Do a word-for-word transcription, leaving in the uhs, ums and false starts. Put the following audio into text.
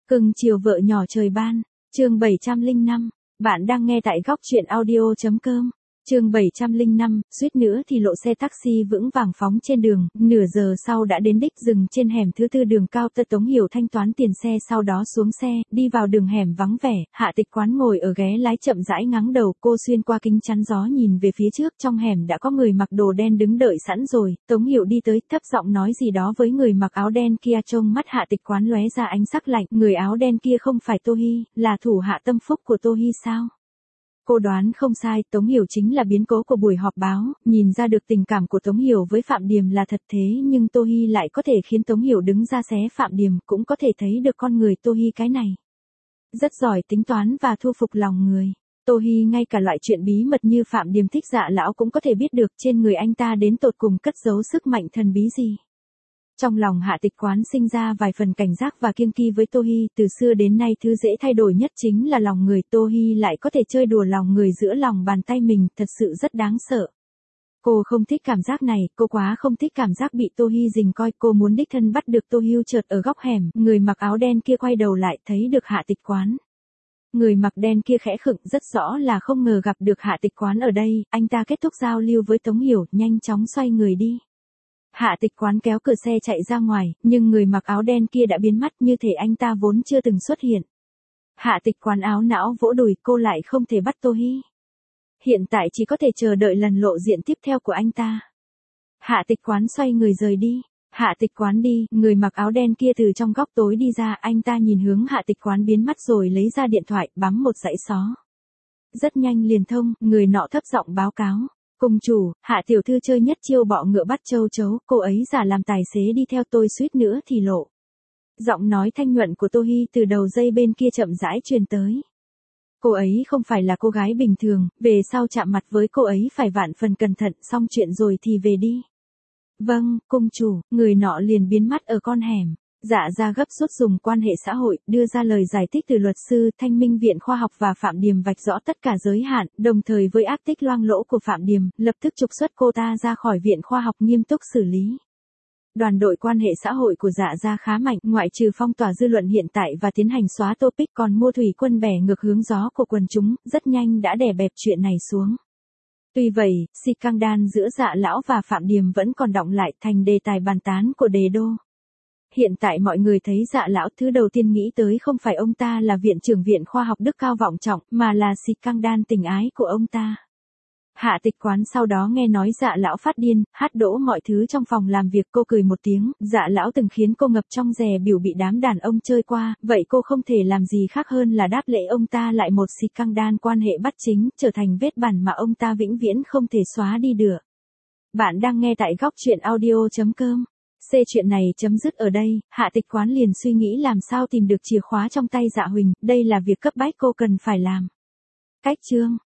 Cưng chiều vợ nhỏ trời ban, chương bảy trăm lẻ năm, bạn đang nghe tại góc truyện audio.com. Chương bảy trăm lẻ năm, suýt nữa thì lộ xe taxi vững vàng phóng trên đường, nửa giờ sau đã đến đích, dừng trên hẻm thứ tư đường cao tơ. Tống Hiểu thanh toán tiền xe sau đó xuống xe, đi vào đường hẻm vắng vẻ. Hạ Tịch Quán ngồi ở ghế lái chậm rãi ngắng đầu, cô xuyên qua kính chắn gió nhìn về phía trước, trong hẻm đã có người mặc đồ đen đứng đợi sẵn rồi. Tống Hiểu đi tới, thấp giọng nói gì đó với người mặc áo đen kia. Trong mắt Hạ Tịch Quán lóe ra ánh sắc lạnh, người áo đen kia không phải Tô Hi, là thủ hạ tâm phúc của Tô Hi sao? Cô đoán không sai, Tống Hiểu chính là biến cố của buổi họp báo, nhìn ra được tình cảm của Tống Hiểu với Phạm Điềm là thật, thế nhưng Tô Hi lại có thể khiến Tống Hiểu đứng ra xé Phạm Điềm, cũng có thể thấy được con người Tô Hi cái này. Rất giỏi tính toán và thu phục lòng người. Tô Hi ngay cả loại chuyện bí mật như Phạm Điềm thích Dạ lão cũng có thể biết được, trên người anh ta đến tột cùng cất giấu sức mạnh thần bí gì. Trong lòng Hạ Tịch Quán sinh ra vài phần cảnh giác và kiêng kỵ với Tô Hi, từ xưa đến nay thứ dễ thay đổi nhất chính là lòng người, Tô Hi lại có thể chơi đùa lòng người giữa lòng bàn tay mình, thật sự rất đáng sợ. Cô không thích cảm giác này, cô quá không thích cảm giác bị Tô Hi rình coi, cô muốn đích thân bắt được Tô Hi. Chợt ở góc hẻm, người mặc áo đen kia quay đầu lại, thấy được Hạ Tịch Quán. Người mặc đen kia khẽ khựng, rất rõ là không ngờ gặp được Hạ Tịch Quán ở đây, anh ta kết thúc giao lưu với Tống Hiểu, nhanh chóng xoay người đi. Hạ Tịch Quán kéo cửa xe chạy ra ngoài, nhưng người mặc áo đen kia đã biến mất, như thể anh ta vốn chưa từng xuất hiện. Hạ Tịch Quán áo não vỗ đùi, cô lại không thể bắt Tô Hi. Hiện tại chỉ có thể chờ đợi lần lộ diện tiếp theo của anh ta. Hạ Tịch Quán xoay người rời đi. Hạ Tịch Quán đi, người mặc áo đen kia từ trong góc tối đi ra, anh ta nhìn hướng Hạ Tịch Quán biến mất rồi lấy ra điện thoại, bấm một dãy số. Rất nhanh liền thông, người nọ thấp giọng báo cáo. Cùng chủ, Hạ tiểu thư chơi nhất chiêu bọ ngựa bắt châu chấu, cô ấy giả làm tài xế đi theo tôi suýt nữa thì lộ. Giọng nói thanh nhuận của Tô Hi từ đầu dây bên kia chậm rãi truyền tới. Cô ấy không phải là cô gái bình thường, về sau chạm mặt với cô ấy phải vạn phần cẩn thận, xong chuyện rồi thì về đi. Vâng, cung chủ, người nọ liền biến mất ở con hẻm. Dạ ra gấp rút dùng quan hệ xã hội, đưa ra lời giải thích từ luật sư, Thanh Minh Viện Khoa học và Phạm Điềm vạch rõ tất cả giới hạn, đồng thời với ác tích loang lỗ của Phạm Điềm, lập tức trục xuất cô ta ra khỏi Viện Khoa học, nghiêm túc xử lý. Đoàn đội quan hệ xã hội của Dạ gia khá mạnh, ngoại trừ phong tỏa dư luận hiện tại và tiến hành xóa topic, còn mua thủy quân bẻ ngược hướng gió của quần chúng, rất nhanh đã đè bẹp chuyện này xuống. Tuy vậy, scandal giữa Dạ lão và Phạm Điềm vẫn còn đọng lại, thành đề tài bàn tán của Đề đô. Hiện tại mọi người thấy Dạ lão, thứ đầu tiên nghĩ tới không phải ông ta là viện trưởng Viện Khoa học đức cao vọng trọng, mà là scandal tình ái của ông ta. Hạ Tịch Quán sau đó nghe nói Dạ lão phát điên, hát đỗ mọi thứ trong phòng làm việc, cô cười một tiếng. Dạ lão từng khiến cô ngập trong dè bỉu bị đám đàn ông chơi qua, vậy cô không thể làm gì khác hơn là đáp lễ ông ta lại một scandal quan hệ bắt chính, trở thành vết bẩn mà ông ta vĩnh viễn không thể xóa đi được. Bạn đang nghe tại góc truyện audio.com. C chuyện này chấm dứt ở đây, Hạ Tịch Quán liền suy nghĩ làm sao tìm được chìa khóa trong tay Dạ Huỳnh, đây là việc cấp bách cô cần phải làm. Cách chương